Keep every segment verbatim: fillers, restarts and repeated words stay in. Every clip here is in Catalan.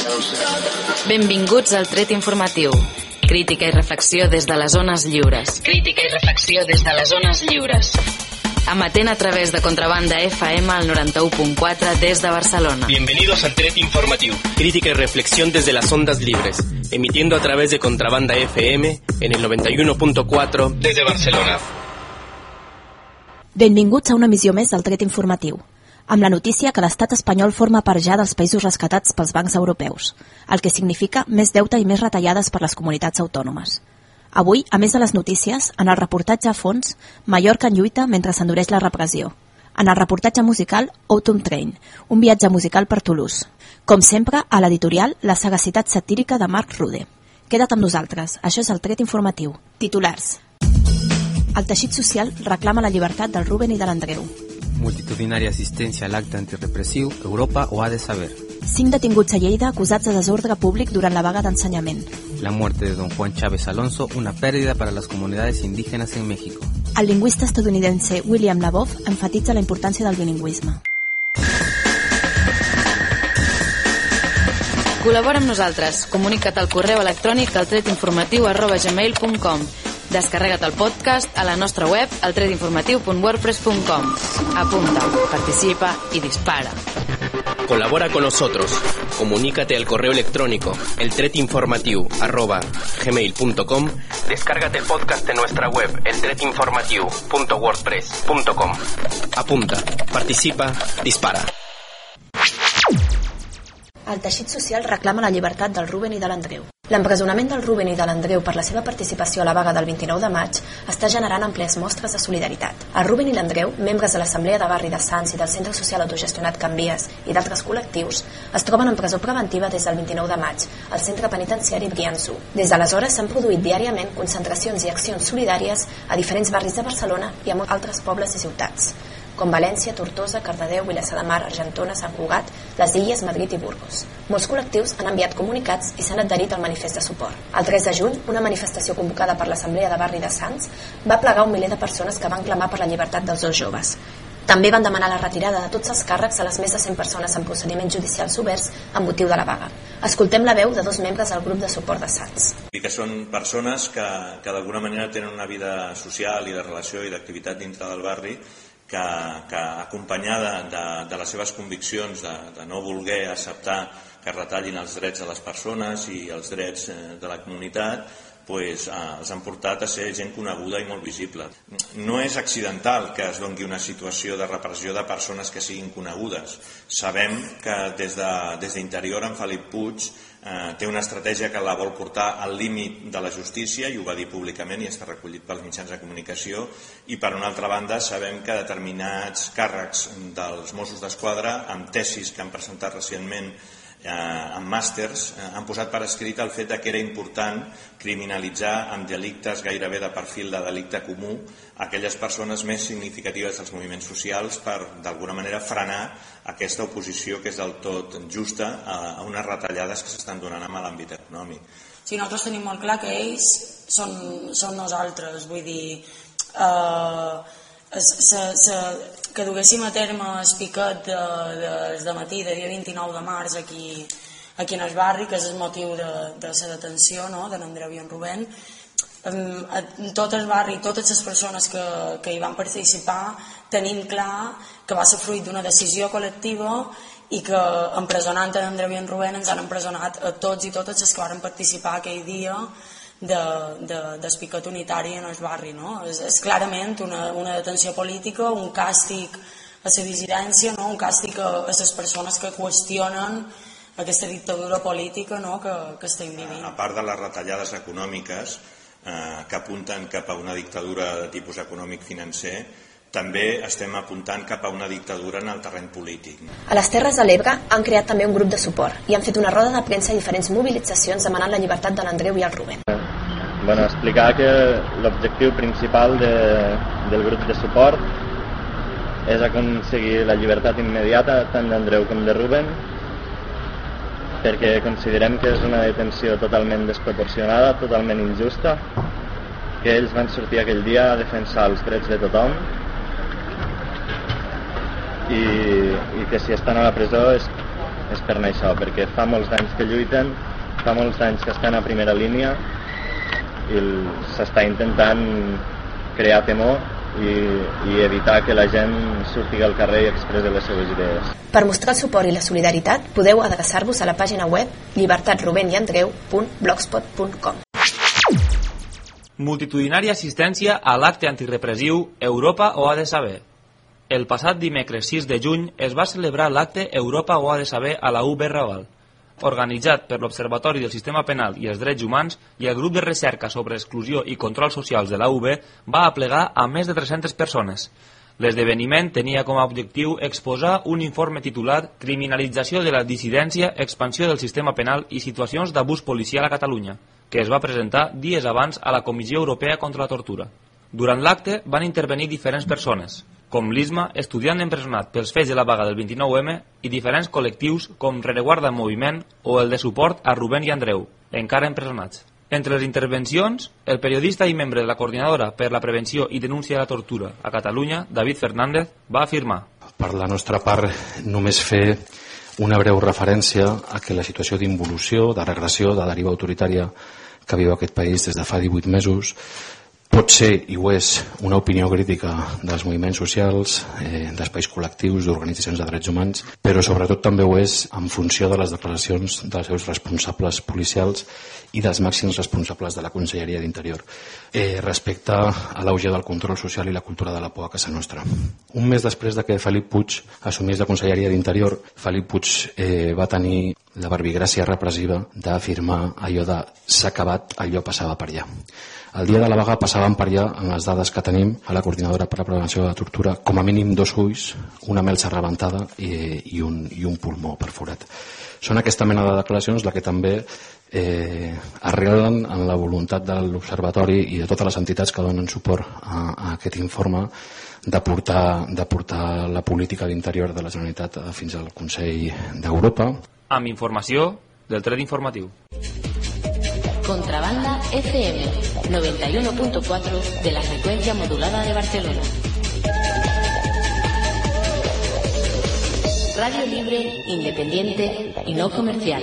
Benvinguts al Tret Informatiu. Crítica i reflexió des de les zones lliures. Crítica i reflexió des de les zones lliures. Emetent a través de Contrabanda F M al noranta u punt quatre desde Barcelona. Bienvenidos al Tret Informatiu. Crítica y reflexión desde las ondas libres. Emitiendo a través de Contrabanda F M en el noventa y uno punto cuatro desde Barcelona. Benvinguts a una emissió més del Tret Informatiu, amb la notícia que l'estat espanyol forma part ja dels països rescatats pels bancs europeus, el que significa més deute i més retallades per les comunitats autònomes. Avui, a més de les notícies, en el reportatge a fons, Mallorca en lluita mentre s'endureix la repressió. En el reportatge musical, Autumn Train, un viatge musical per Toulouse. Com sempre, a l'editorial, la sagacitat satírica de Marc Rude. Queda't amb nosaltres, això és el Tret Informatiu. Titulars. El teixit social reclama la llibertat del Rubén i de l'Andreu. Multitudinaria assistència a l'acte antirepressiu, Europa ho ha de saber. Cinc detinguts a Lleida acusats de desordre públic durant la vaga d'ensenyament. La muerte de don Juan Chávez Alonso, una pérdida para las comunidades indígenas en México. El lingüista estadounidense William Labov enfatitza la importància del bilingüisme. Col·labora amb nosaltres. Comunica't al correu electrònic al tretinformatiu arroba gmail punt com. Descarrega't el podcast a la nostra web al tretinformatiu punt wordpress punt com. Apunta, participa y dispara. Colabora con nosotros. Comunícate al correo electrónico eltretinformatiu arroba gmail punto com. Descárgate el podcast de nuestra web eltretinformatiu punto wordpress punto com. Apunta, participa, dispara. El teixit social reclama la llibertat del Rubén i de l'Andreu. L'empresonament del Rubén i de l'Andreu per la seva participació a la vaga del vint-i-nou de maig està generant àmplies mostres de solidaritat. El Rubén i l'Andreu, membres de l'Assemblea de Barri de Sants i del Centre Social Autogestionat Can Vies i d'altres col·lectius, es troben en presó preventiva des del vint-i-nou de maig al centre penitenciari Brianço. Des d'aleshores s'han produït diàriament concentracions i accions solidàries a diferents barris de Barcelona i a molts altres pobles i ciutats, com València, Tortosa, Cardedeu, Vilassar de Mar, Argentona, Sant Cugat, les Illes, Madrid i Burgos. Molts col·lectius han enviat comunicats i s'han adherit al manifest de suport. El tres de juny, una manifestació convocada per l'Assemblea de Barri de Sants va plegar un miler de persones que van clamar per la llibertat dels dos joves. També van demanar la retirada de tots els càrrecs a les més de cent persones en procediments judicials oberts amb motiu de la vaga. Escoltem la veu de dos membres del grup de suport de Sants. I que són persones que, que d'alguna manera tenen una vida social i de relació i d'activitat dintre del barri que, que acompanyada de, de les seves conviccions de, de no voler acceptar que retallin els drets de les persones i els drets de la comunitat, pues, eh, els han portat a ser gent coneguda i molt visible. No és accidental que es doni una situació de repressió de persones que siguin conegudes. Sabem que des de, des d'Interior en Felip Puig eh, té una estratègia que la vol portar al límit de la justícia i ho va dir públicament i està recollit pels mitjans de comunicació, i per una altra banda sabem que determinats càrrecs dels Mossos d'Esquadra amb tesis que han presentat recentment Eh, en màsters eh, han posat per escrit el fet de que era important criminalitzar amb delictes gairebé de perfil de delicte comú aquelles persones més significatives dels moviments socials per d'alguna manera frenar aquesta oposició que és del tot justa a, a unes retallades que s'estan donant en l'àmbit econòmic. Sí, nosaltres tenim molt clar que ells són, són nosaltres, vull dir eh, se, se, que duguéssim a terme el piquet de, de, de matí de dia vint-i-nou de març aquí, aquí en el barri, que és el motiu de, de la detenció, no?, de l'Andreu i en Rubén. En tot el barri, totes les persones que, que hi van participar tenim clar que va ser fruit d'una decisió col·lectiva i que empresonant en Andreu i en Rubén ens han empresonat a tots i totes els que van participar aquell dia de, de, del piquet unitari en el barri, no? És, és clarament una, una detenció política, un càstig a la dissidència, no? Un càstig a, a les persones que qüestionen aquesta dictadura política, no?, que, que estem vivint. A part de les retallades econòmiques eh, que apunten cap a una dictadura de tipus econòmic-financer, també estem apuntant cap a una dictadura en el terreny polític. A les Terres de l'Ebre han creat també un grup de suport i han fet una roda de premsa i diferents mobilitzacions demanant la llibertat de l'Andreu i el Rubén. Bueno, explicar que l'objectiu principal de, del grup de suport és aconseguir la llibertat immediata tant d'Andreu com de Rubén, perquè considerem que és una detenció totalment desproporcionada, totalment injusta, que ells van sortir aquell dia a defensar els drets de tothom i, i que si estan a la presó és és per això, perquè fa molts anys que lluiten, fa molts anys que estan a primera línia i s'està intentant crear temor i, i evitar que la gent surti al carrer i expressi les seves idees. Per mostrar el suport i la solidaritat podeu adreçar-vos a la pàgina web llibertat ruben i andreu punt blogspot punt com. Multitudinària assistència a l'acte antirepressiu Europa ho ha de saber. El passat dimecres sis de juny es va celebrar l'acte Europa ho ha de saber a la U B Raval, organitzat per l'Observatori del Sistema Penal i els Drets Humans, i el grup de recerca sobre exclusió i control socials de la U B va aplegar a més de tres-centes persones. L'esdeveniment tenia com a objectiu exposar un informe titulat Criminalització de la dissidència, expansió del sistema penal i situacions d'abús policial a Catalunya, que es va presentar dies abans a la Comissió Europea contra la Tortura. Durant l'acte van intervenir diferents persones, com l'Isma, estudiant empresonat pels fets de la vaga del vint-i-nou eme, i diferents col·lectius com Rereguarda Moviment o el de suport a Rubén i Andreu, encara empresonats. Entre les intervencions, el periodista i membre de la Coordinadora per la Prevenció i Denúncia de la Tortura a Catalunya, David Fernández, va afirmar: Per la nostra part, només fer una breu referència a que la situació d'involució, de regressió, de deriva autoritària que viu aquest país des de fa divuit mesos pot ser, i ho és, una opinió crítica dels moviments socials, eh, d'espais col·lectius, d'organitzacions de drets humans, però sobretot també ho és en funció de les declaracions dels seus responsables policials i dels màxims responsables de la Conselleria d'Interior, eh, respecte a l'auge del control social i la cultura de la por a casa nostra. Un mes després de que Felip Puig assumís la Conselleria d'Interior, Felip Puig eh, va tenir la barbigràcia repressiva d'afirmar allò de s'ha acabat, allò passava per allà. El dia de la vaga passaven per allà, en les dades que tenim a la Coordinadora per la Prevenció de la Tortura, com a mínim dos ulls, una melsa rebentada i, i, un, i un pulmó perforat. Són aquesta mena de declaracions la que també eh, arrelen en la voluntat de l'Observatori i de totes les entitats que donen suport a, a aquest informe de portar, de portar la política d'interior de la Generalitat fins al Consell d'Europa. Amb informació del Tret Informatiu. Contrabanda F M noventa y uno punto cuatro de la frecuencia modulada de Barcelona. Radio libre, independiente y no comercial.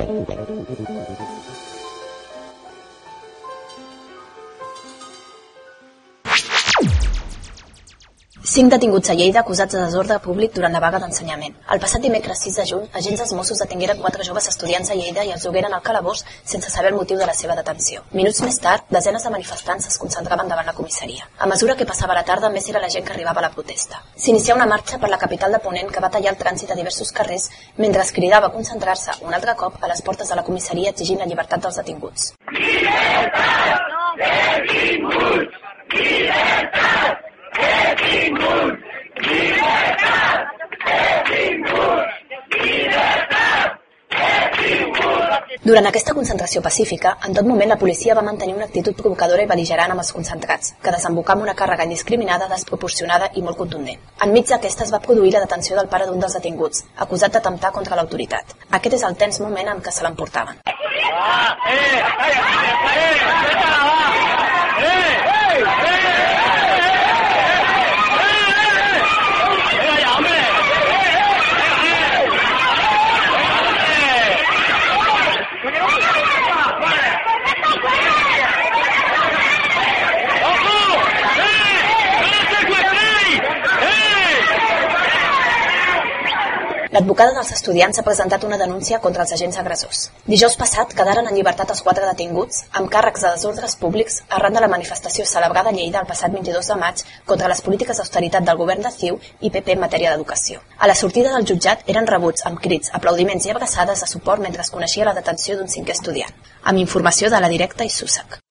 Cinc detinguts a Lleida acusats de desordre públic durant la vaga d'ensenyament. El passat dimecres sis de juny, agents dels Mossos detingueren quatre joves estudiants a Lleida i els dugueren al calabós sense saber el motiu de la seva detenció. Minuts més tard, desenes de manifestants es concentraven davant la comissaria. A mesura que passava la tarda, més era la gent que arribava a la protesta. S'inicià una marxa per la capital de Ponent que va tallar el trànsit a diversos carrers mentre es cridava a concentrar-se un altre cop a les portes de la comissaria exigint la llibertat dels detinguts. Llibertat! Detinguts! Llibertat! Detinguts! Llibertat! Detinguts! Llibertat! Detinguts! Durant aquesta concentració pacífica, en tot moment la policia va mantenir una actitud provocadora i bel·ligerant amb els concentrats, que desembocà amb una càrrega indiscriminada, desproporcionada i molt contundent. Enmig d'aquesta es va produir la detenció del pare d'un dels detinguts, acusat d'atemptar contra l'autoritat. Aquest és el tens moment en què se l'emportaven. Ah, eh, eh, eh, eh, eh, eh, L'advocada dels estudiants ha presentat una denúncia contra els agents agressors. Dijous passat quedaren en llibertat els quatre detinguts amb càrrecs de desordres públics arran de la manifestació celebrada a Lleida el passat vint-i-dos de maig contra les polítiques d'austeritat del govern de C I U i P P en matèria d'educació. A la sortida del jutjat eren rebuts amb crits, aplaudiments i abraçades de suport mentre es coneixia la detenció d'un cinquè estudiant. Amb informació de La Directa i Susac.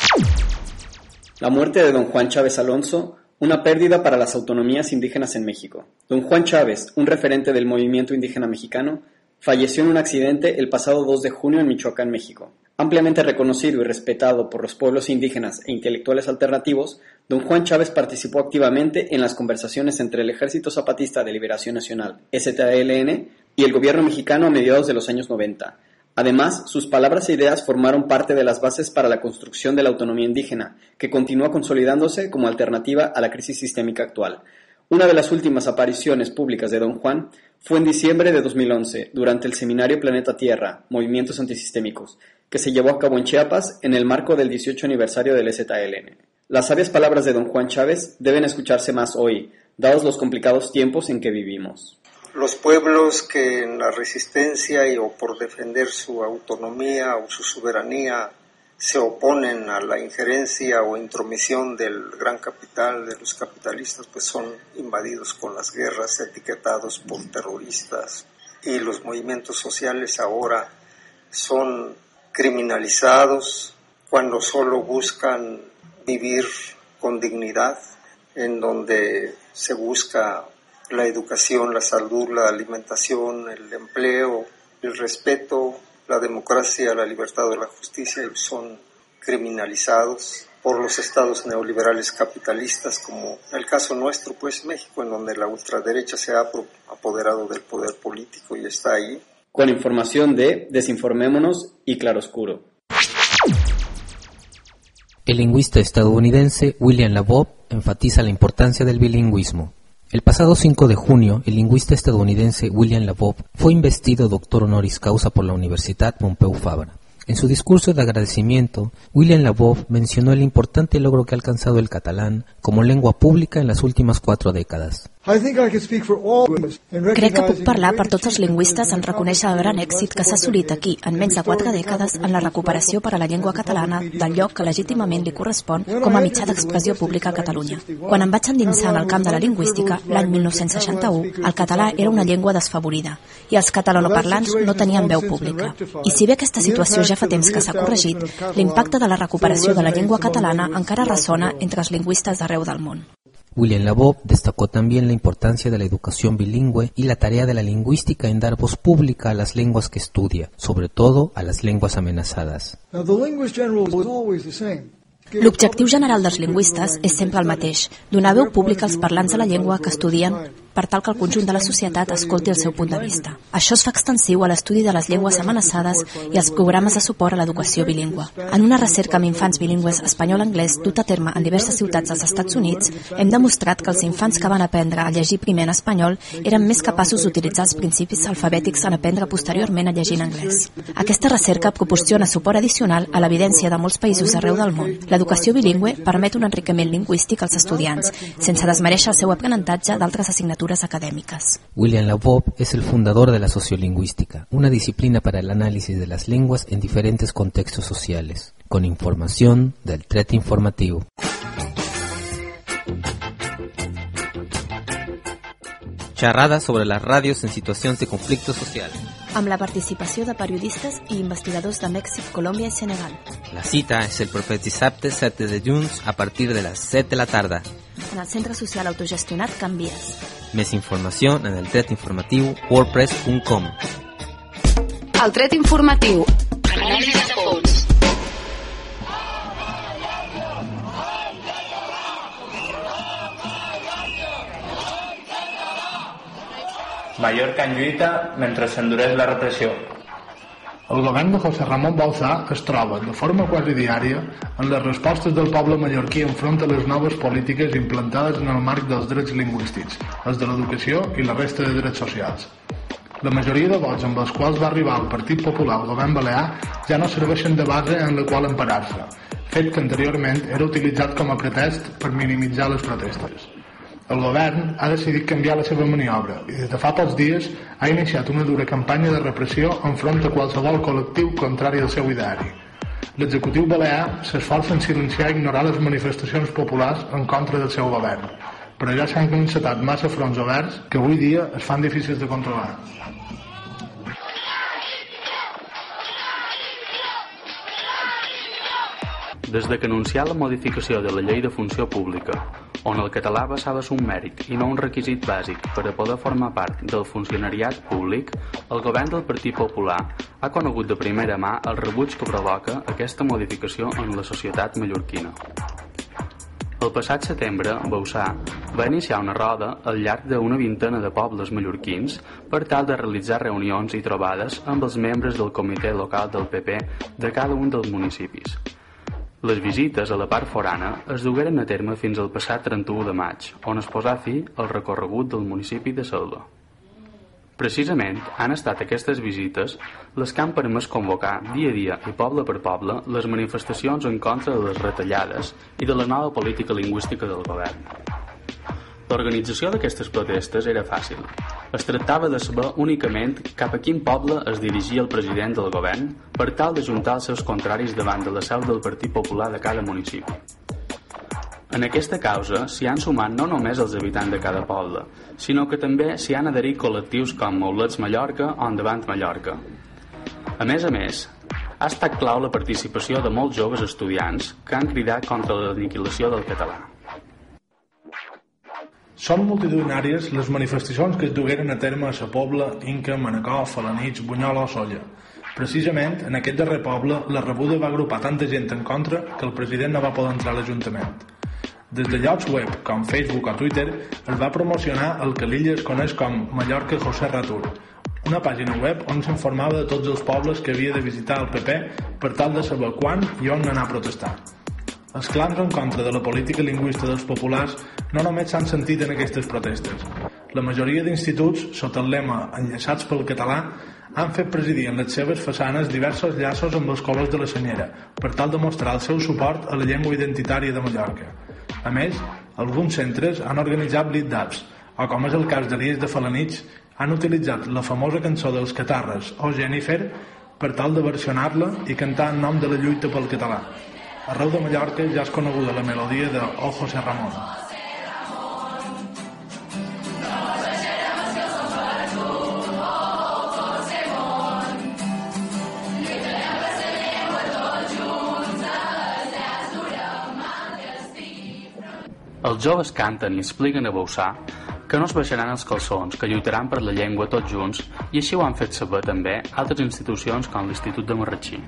La muerte de don Juan Chávez Alonso, una pérdida para las autonomías indígenas en México. Don Juan Chávez, un referente del movimiento indígena mexicano, falleció en un accidente el pasado dos de junio en Michoacán, México. Ampliamente reconocido y respetado por los pueblos indígenas e intelectuales alternativos, don Juan Chávez participó activamente en las conversaciones entre el Ejército Zapatista de Liberación Nacional, S T L N, y el gobierno mexicano a mediados de los años noventa. Además, sus palabras e ideas formaron parte de las bases para la construcción de la autonomía indígena, que continúa consolidándose como alternativa a la crisis sistémica actual. Una de las últimas apariciones públicas de Don Juan fue en diciembre de dos mil once, durante el seminario Planeta Tierra, Movimientos Antisistémicos, que se llevó a cabo en Chiapas en el marco del dieciocho aniversario del E Z L N. Las sabias palabras de Don Juan Chávez deben escucharse más hoy, dados los complicados tiempos en que vivimos. Los pueblos que en la resistencia y o por defender su autonomía o su soberanía se oponen a la injerencia o intromisión del gran capital, de los capitalistas, pues son invadidos con las guerras, etiquetados por terroristas, y los movimientos sociales ahora son criminalizados cuando solo buscan vivir con dignidad, en donde se busca la educación, la salud, la alimentación, el empleo, el respeto, la democracia, la libertad o la justicia, y son criminalizados por los estados neoliberales capitalistas, como el caso nuestro, pues México, en donde la ultraderecha se ha apoderado del poder político y está ahí. Con información de Desinformémonos y Claroscuro. El lingüista estadounidense William Labov enfatiza la importancia del bilingüismo. El pasado cinco de junio, el lingüista estadounidense William Labov fue investido doctor honoris causa por la Universidad Pompeu Fabra. En su discurso de agradecimiento, William Labov mencionó el importante logro que ha alcanzado el catalán como lengua pública en las últimas cuatro décadas. Crec que puc parlar per tots els lingüistes en reconèixer el gran èxit que s'ha assolit aquí, en menys de quatre dècades, en la recuperació per a la llengua catalana del lloc que legítimament li correspon com a mitjà d'expressió pública a Catalunya. Quan em vaig endinsar en el camp de la lingüística, l'any mil nou-cents seixanta-u, el català era una llengua desfavorida i els catalanoparlants no tenien veu pública. I si bé aquesta situació ja fa temps que s'ha corregit, l'impacte de la recuperació de la llengua catalana encara ressona entre els lingüistes d'arreu del món. William Labov destacó también la importancia de la educación bilingüe y la tarea de la lingüística en dar voz pública a las lenguas que estudia, sobre todo a las lenguas amenazadas. L'objectiu general dels lingüistes és sempre el mateix, donar veu pública als parlants de la llengua que estudien per tal que el conjunt de la societat escolti el seu punt de vista. Això es fa extensiu a l'estudi de les llengües amenaçades i als programes de suport a l'educació bilingüe. En una recerca amb infants bilingües espanyol-anglès dut a terme en diverses ciutats dels Estats Units, hem demostrat que els infants que van aprendre a llegir primer en espanyol eren més capaços d'utilitzar els principis alfabètics en aprendre posteriorment a llegir en anglès. Aquesta recerca proporciona suport addicional a l'evidència de molts països arreu del món. L'educació bilingüe permet un enriquiment lingüístic als estudiants, sense desmereixer el seu aprenentatge d'altres assignatures académicas. William Labov es el fundador de la sociolingüística, una disciplina para el análisis de las lenguas en diferentes contextos sociales. Con información del Tret Informatiu. Xerrada sobre les ràdios en situacions de conflicte social. Amb la participació de periodistes i investigadors de Mèxic, Colòmbia i Senegal. La cita és el proper dissabte set de juny a partir de les set de la tarda. En el Centre Social Autogestionat Can Vies. Més informació en el tret informatiu wordpress punt com. El Tret Informatiu. Anàlisi de fons. Mallorca en lluita mentre s'endureix la repressió. El govern de José Ramón Bauzá es troba, de forma quasi diària, en les respostes del poble mallorquí enfront a les noves polítiques implantades en el marc dels drets lingüístics, els de l'educació i la resta de drets socials. La majoria de vots amb els quals va arribar el Partit Popular al govern balear ja no serveixen de base en la qual emparar-se, fet que anteriorment era utilitzat com a pretest per minimitzar les protestes. El govern ha decidit canviar la seva maniobra i des de fa pocs dies ha iniciat una dura campanya de repressió enfront a qualsevol col·lectiu contrari al seu ideari. L'executiu balear s'esforça en silenciar i ignorar les manifestacions populars en contra del seu govern, però ja s'han encetat massa fronts oberts que avui dia es fan difícils de controlar. Des de que anuncià la modificació de la llei de funció pública, on el català passava a ser un mèrit i no un requisit bàsic per a poder formar part del funcionariat públic, el govern del Partit Popular ha conegut de primera mà el rebuig que provoca aquesta modificació en la societat mallorquina. El passat setembre, Bauzá va iniciar una roda al llarg d'una vintena de pobles mallorquins per tal de realitzar reunions i trobades amb els membres del comitè local del P P de cada un dels municipis. Les visites a la part forana es dugueren a terme fins al passat trenta-u de maig, on es posà fi al recorregut del municipi de Selva. Precisament han estat aquestes visites les que han permès convocar dia a dia i poble per poble les manifestacions en contra de les retallades i de la nova política lingüística del govern. L'organització d'aquestes protestes era fàcil. Es tractava de saber únicament cap a quin poble es dirigia el president del govern per tal d'ajuntar els seus contraris davant de la seu del Partit Popular de cada municipi. En aquesta causa s'hi han sumat no només els habitants de cada poble, sinó que també s'hi han adherit col·lectius com Maulets Mallorca o Endavant Mallorca. A més a més, ha estat clau la participació de molts joves estudiants que han cridat contra l'aniquilació del català. Són multitudinàries les manifestacions que es dugueren a terme a Sa Pobla, Inca, Manacor, Felanitx, Bunyola o Sóller. Precisament, en aquest darrer poble, la rebuda va agrupar tanta gent en contra que el president no va poder entrar a l'Ajuntament. Des de llocs web com Facebook o Twitter es va promocionar el que a l'illa es coneix com Mallorca José Ratur, una pàgina web on s'informava de tots els pobles que havia de visitar el P P per tal de saber quan i on anar a protestar. Els clams en contra de la política lingüística dels populars no només s'han sentit en aquestes protestes. La majoria d'instituts, sota el lema Enllaçats pel català, han fet presidir en les seves façanes diversos llaços amb els colors de la senyera per tal de mostrar el seu suport a la llengua identitària de Mallorca. A més, alguns centres han organitzat blitz-ups, o com és el cas d'Elies de Felanitx, han utilitzat la famosa cançó dels Catarres o Jennifer per tal de versionar-la i cantar en nom de la lluita pel català. Arreu de Mallorca ja és coneguda la melodia de Oh José Ramón. Els joves canten i expliquen a Boussà que no es baixaran els calçons, que lluitaran per la llengua tots junts, i així ho han fet saber també altres institucions com l'Institut de Marratxí.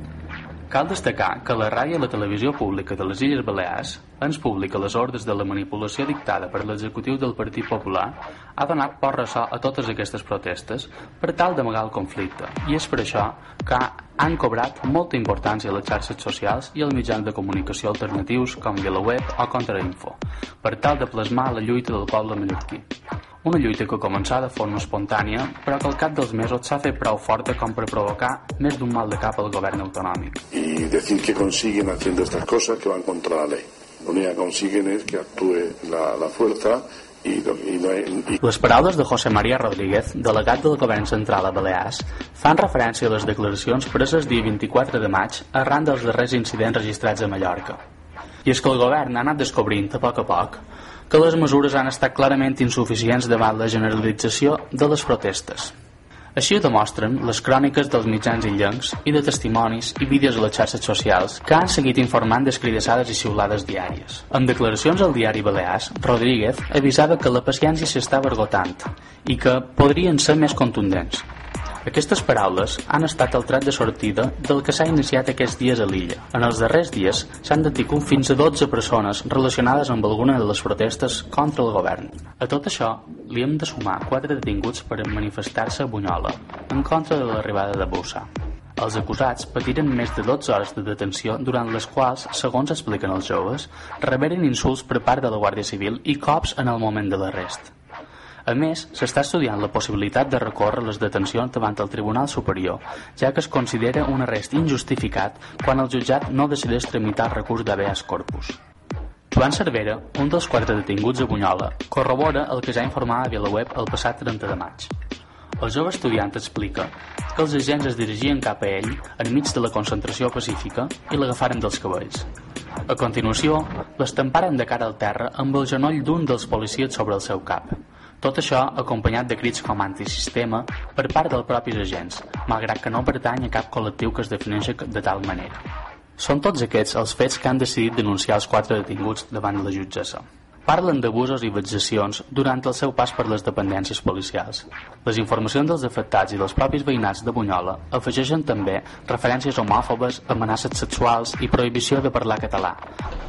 Cal destacar que la ràdio i la televisió pública de les Illes Balears ens publica les ordres de la manipulació dictada per l'executiu del Partit Popular ha donat por ressò a totes aquestes protestes per tal d'amagar el conflicte, i és per això que han cobrat molta importància a les xarxes socials i als mitjans de comunicació alternatius com VilaWeb o Contrainfo, per tal de plasmar la lluita del poble mallorquí. Una lluita que començà de forma espontània, però que al cap dels mesos s'ha fet prou forta com per provocar més d'un mal de cap al govern autonòmic. Y decir que consiguen haciendo estas cosas que van contra la ley. Lo único que consiguen es que actúe la, la fuerza y, y no hay, y... Les paraules de José María Rodríguez, delegat del govern central a Balears, fan referència a les declaracions preses dia vint-i-quatre de maig arran dels darrers incidents registrats a Mallorca. I és que el govern ha anat descobrint a poc a poc que les mesures han estat clarament insuficients davant la generalització de les protestes. Així ho demostren les cròniques dels mitjans illencs i de testimonis i vídeos a les xarxes socials que han seguit informant d'escridassades i xiulades diàries. En declaracions al diari Balears, Rodríguez avisava que la paciència s'estava esgotant i que podrien ser més contundents. Aquestes paraules han estat el tret de sortida del que s'ha iniciat aquests dies a l'illa. En els darrers dies s'han detingut fins a dotze persones relacionades amb alguna de les protestes contra el govern. A tot això li hem de sumar quatre detinguts per manifestar-se a Bunyola en contra de l'arribada de Boussà. Els acusats patiren més de dotze hores de detenció durant les quals, segons expliquen els joves, reberen insults per part de la Guàrdia Civil i cops en el moment de l'arrest. A més, s'està estudiant la possibilitat de recórrer les detencions davant el Tribunal Superior, ja que es considera un arrest injustificat quan el jutjat no decideix tramitar el recurs d'habeas corpus. Joan Cervera, un dels quatre detinguts a Bunyola, corrobora el que ja informava a VilaWeb el passat trenta de maig. El jove estudiant explica que els agents es dirigien cap a ell enmig de la concentració pacífica i l'agafaren dels cabells. A continuació, l'estamparen de cara al terra amb el genoll d'un dels policies sobre el seu cap. Tot això acompanyat de crits com antisistema per part dels propis agents, malgrat que no pertany a cap col·lectiu que es defineixi de tal manera. Són tots aquests els fets que han decidit denunciar els quatre detinguts davant de la jutgessa. Parlen d'abusos i vexacions durant el seu pas per les dependències policials. Les informacions dels afectats i dels propis veïnats de Bunyola afegeixen també referències homòfobes, amenaces sexuals i prohibició de parlar català,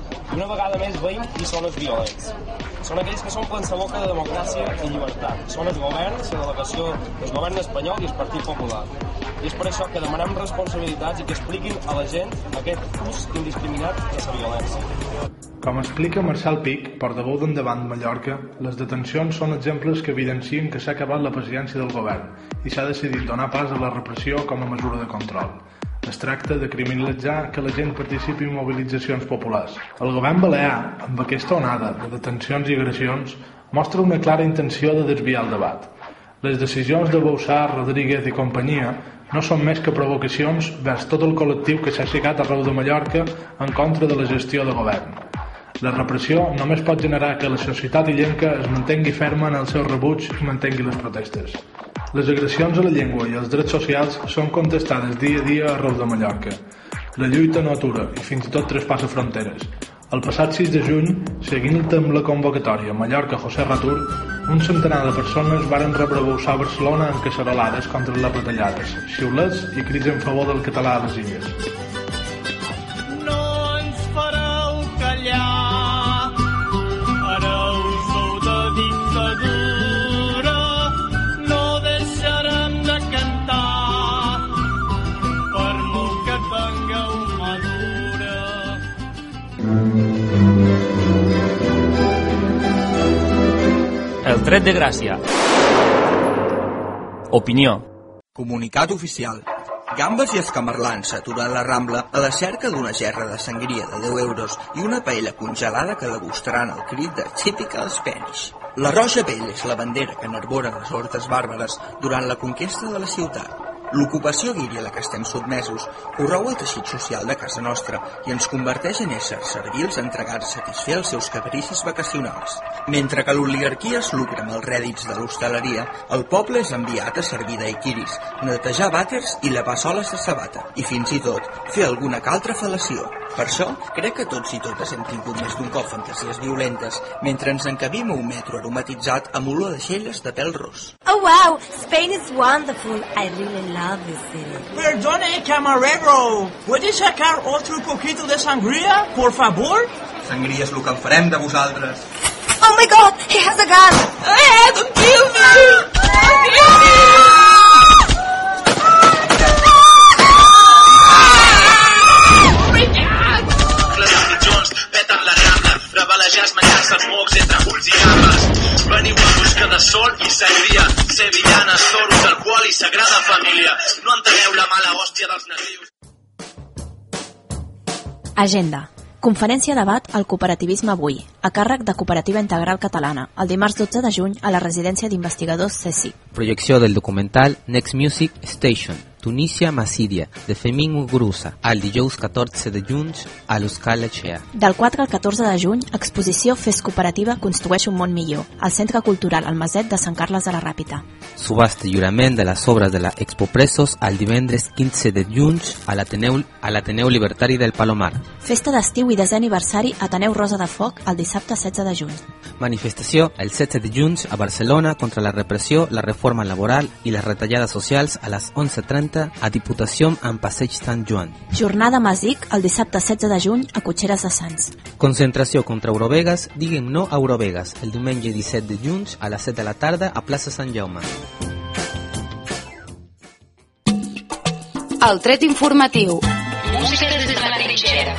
I una vegada més veiem qui són els violents. Són aquells que s'omplen la boca de democràcia i llibertat. Són el govern, la delegació del govern espanyol i el Partit Popular. I és per això que demanem responsabilitats i que expliquin a la gent aquest ús indiscriminat de la violència. Com explica Marcel Pic, portaveu d'Endavant Mallorca, les detencions són exemples que evidencien que s'ha acabat la paciència del govern i s'ha decidit donar pas a la repressió com a mesura de control. Es tracta de criminalitzar que la gent participi en mobilitzacions populars. El govern balear, amb aquesta onada de detencions i agressions, mostra una clara intenció de desviar el debat. Les decisions de Boussà, Rodríguez i companyia no són més que provocacions vers tot el col·lectiu que s'ha aixecat arreu de Mallorca en contra de la gestió de govern. La repressió només pot generar que la societat illenca es mantengui ferma en el seu rebuig i mantengui les protestes. Les agressions a la llengua i als drets socials són contestades dia a dia arreu de Mallorca. La lluita no atura i fins i tot traspassa fronteres. El passat sis de juny, seguint amb la convocatòria Mallorca-José Ratur, un centenar de persones varen rebre Boussà a Barcelona amb cacerolades contra les retallades, xiulets i crits en favor del català a les illes. No ens fareu callar, hereus de dictadura, no deixarem de cantar, per molt que tingueu madura. El tret de gràcia. Opinió. Comunicat oficial. Gambes i escamarlans s'aturen a la Rambla a la cerca d'una gerra de sangria de deu euros i una paella congelada que degustaran el crit de Typical Spanish. La roja pell és la bandera que enarboren les hortes bàrbares durant la conquesta de la ciutat. L'ocupació guiri a la que estem sotmesos correu el teixit social de casa nostra i ens converteix en éssers servils entregats a satisfer els seus capricis vacacionals. Mentre que l'oligarquia es lucra amb els rèdits de l'hostaleria, el poble és enviat a servir daiquiris, netejar vàters i lavar soles de sabata, i fins i tot fer alguna que altra fel·lació. Per això, crec que tots i totes hem tingut més d'un cop fantasies violentes mentre ens encabim a un metro aromatitzat amb olor de xelles de pèl ros. Oh wow, Spain is wonderful. I really love this city. Perdone, camarero, ¿puede sacar otro poquito de sangría, por favor? Sangria és el que en farem de vosaltres. Oh my god, he has a gun! Eh, don't kill me! Don't kill me! Rebalejars, menjar-se els mocs entre ulls i gambes. Veniu en busca de sol i sangria, sevillanes, toros, alcohol i sagrada família. No enteneu la mala hòstia dels natius. Agenda. Conferència debat al cooperativisme avui, a càrrec de Cooperativa Integral Catalana, el dimarts dotze de juny a la residència d'investigadors C S I. Proyecció del documental Next Music Station, Tunisia Masidia, de Femín Muguruza, el dijous catorze de juny a l'Euskal Etxea. Del quatre al catorze de juny, exposició Fes Cooperativa construeix un món millor, al Centre Cultural Almaset de Sant Carles de la Ràpita. Subhasta i jurament de les obres de la Expo Presos el divendres quinze de juny a l'Ateneu a l'Ateneu Libertari del Palomar. Festa d'estiu i desè aniversari Ateneu Rosa de Foc el dissabte setze de juny. Manifestació el setze de juny a Barcelona contra la repressió, la reforma laboral i les retallades socials a les onze trenta a Diputació en Passeig Sant Joan. Jornada Masic el dissabte setze de juny a Cotxeres de Sants. Concentració contra Eurovegas, diguem no a Eurovegas, el diumenge disset de juny a les set de la tarda a plaça Sant Jaume. El tret informatiu. Música des de la trinxera.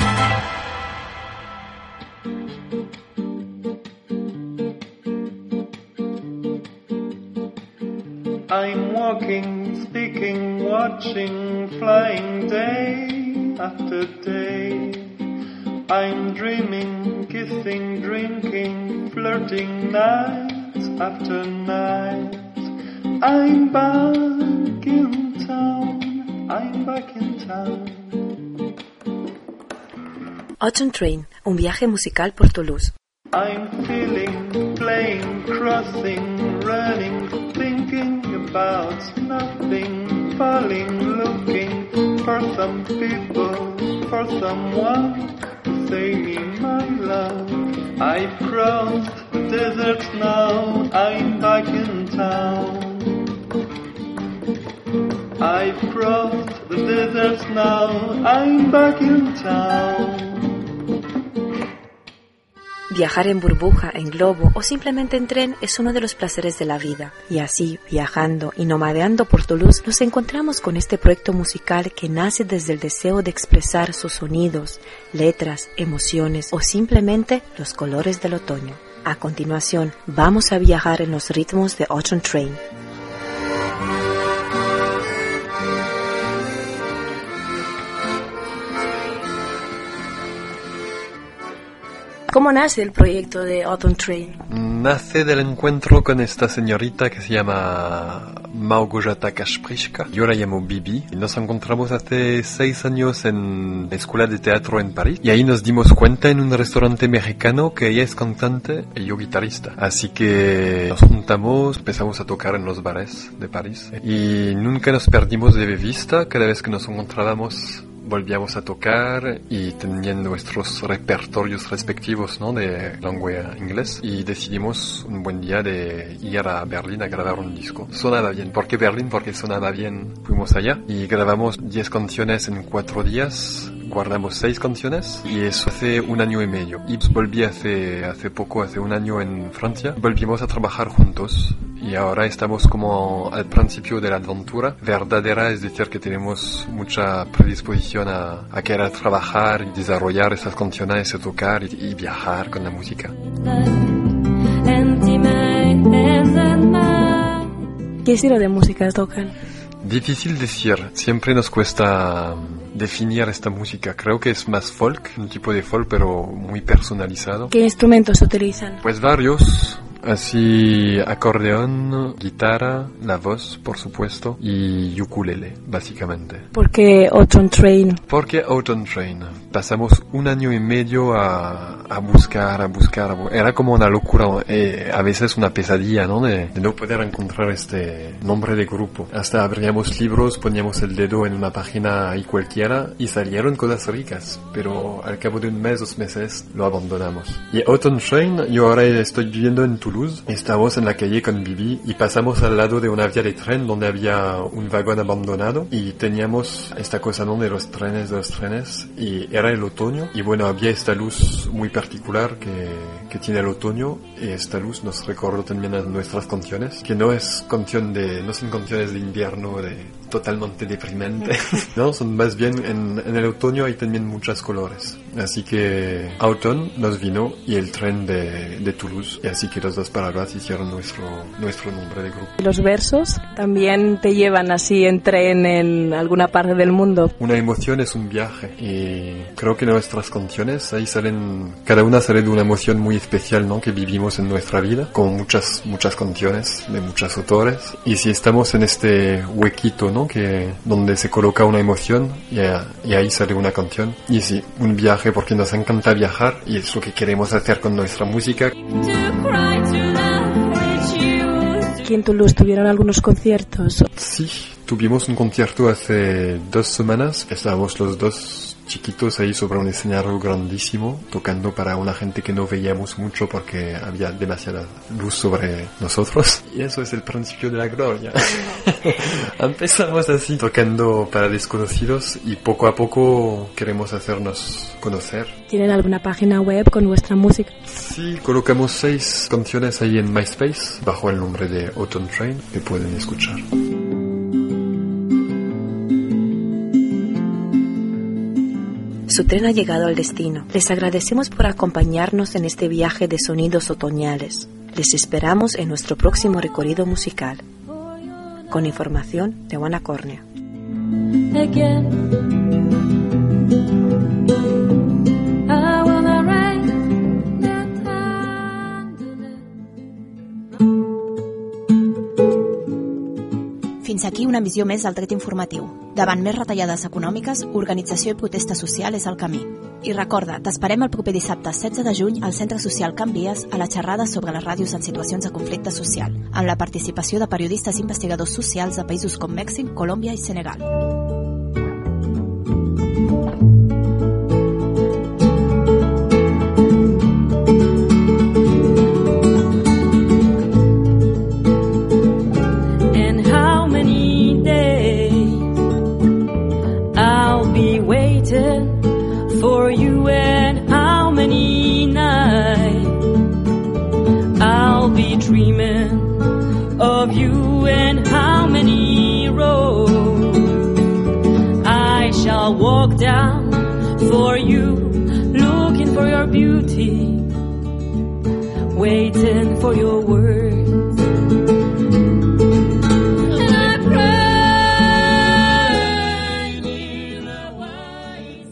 I'm walking, speaking, watching, flying day after day. I'm dreaming, kissing, drinking, flirting night after night. I'm back in town, I'm back in town. Ocean Train, un viaje musical por Toulouse. I'm feeling, playing, crossing, running, thinking about nothing, falling, looking for some people, for someone to say me my love. I've crossed the deserts now, I'm back in town. I've crossed the deserts now, I'm back in town. Viajar en burbuja, en globo o simplemente en tren es uno de los placeres de la vida. Y así, viajando y nomadeando por Toulouse, nos encontramos con este proyecto musical que nace desde el deseo de expresar sus sonidos, letras, emociones o simplemente los colores del otoño. A continuación, vamos a viajar en los ritmos de Autumn Train. ¿Cómo nace el proyecto de Autumn Train? Nace del encuentro con esta señorita que se llama Małgorzata Kasprzyka. Yo la llamo Bibi. Nos encontramos hace seis años en la escuela de teatro en París. Y ahí nos dimos cuenta en un restaurante mexicano que ella es cantante y yo guitarrista. Así que nos juntamos, empezamos a tocar en los bares de París. Y nunca nos perdimos de vista. Cada vez que nos encontrábamos volvíamos a tocar y tenían nuestros repertorios respectivos, ¿no?, de lengua inglés, y decidimos un buen día de ir a Berlín a grabar un disco. Sonaba bien. ¿Por qué Berlín? Porque sonaba bien. Fuimos allá y grabamos diez canciones en cuatro días. Guardamos seis canciones y eso hace un año y medio. Y volví hace, hace poco, hace un año en Francia. Volvimos a trabajar juntos y ahora estamos como al principio de la aventura verdadera, es decir, que tenemos mucha predisposición a, a querer trabajar y desarrollar esas canciones, a tocar y, y viajar con la música. ¿Qué estilo de música tocan? Difícil decir, siempre nos cuesta definir esta música. Creo que es más folk, un tipo de folk pero muy personalizado. ¿Qué instrumentos utilizan? Pues varios, así acordeón, guitarra, la voz por supuesto y ukulele básicamente. ¿Por qué Autumn Train? Porque Autumn Train. Pasamos un año y medio a, a buscar, a buscar. Era como una locura, eh, a veces una pesadilla, ¿no? De, de no poder encontrar este nombre de grupo. Hasta abríamos libros, poníamos el dedo en una página y cualquiera y salieron cosas ricas. Pero al cabo de un mes, dos meses, lo abandonamos. Y Autumn Train, yo ahora estoy viviendo en Toulouse. Estamos en la calle con Bibi y pasamos al lado de una vía de tren donde había un vagón abandonado y teníamos esta cosa, ¿no?, de los trenes, de los trenes, y era el otoño y bueno, había esta luz muy particular que, que tiene el otoño y esta luz nos recordó también a nuestras canciones, que no es canción de, no son canciones de invierno de totalmente deprimente, no, son más bien en, en el otoño hay también muchos colores, así que Autumn nos vino y el tren de, de Toulouse, y así que las dos palabras hicieron nuestro, nuestro nombre de grupo. ¿Los versos también te llevan así en tren en alguna parte del mundo? Una emoción es un viaje y creo que nuestras canciones ahí salen, cada una sale de una emoción muy especial, ¿no?, que vivimos en nuestra vida, como muchas, muchas canciones de muchos autores, y si estamos en este huequito, ¿no?, que donde se coloca una emoción y, y ahí sale una canción, y sí, un viaje porque nos encanta viajar y es lo que queremos hacer con nuestra música. Aquí en Toulouse tuvieron algunos conciertos. Sí, tuvimos un concierto hace dos semanas, estábamos los dos chiquitos ahí sobre un escenario grandísimo, tocando para una gente que no veíamos mucho porque había demasiada luz sobre nosotros. Y eso es el principio de la gloria. Empezamos así, tocando para desconocidos y poco a poco queremos hacernos conocer. ¿Tienen alguna página web con vuestra música? Sí, colocamos seis canciones ahí en MySpace bajo el nombre de Autumn Train que pueden escuchar. Su tren ha llegado al destino. Les agradecemos por acompañarnos en este viaje de sonidos otoñales. Les esperamos en nuestro próximo recorrido musical. Con información de Juana Córnea. Fins aquí una visió més del tret informatiu. Davant més retallades econòmiques, organització i protesta social és el camí. I recorda, t'esperem el proper dissabte setze de juny al Centre Social Can Vies a la xerrada sobre les ràdios en situacions de conflicte social, amb la participació de periodistes i investigadors socials de països com Mèxic, Colòmbia i Senegal. For you, and how many nights I'll walk down for you, looking for your beauty, waiting for your word.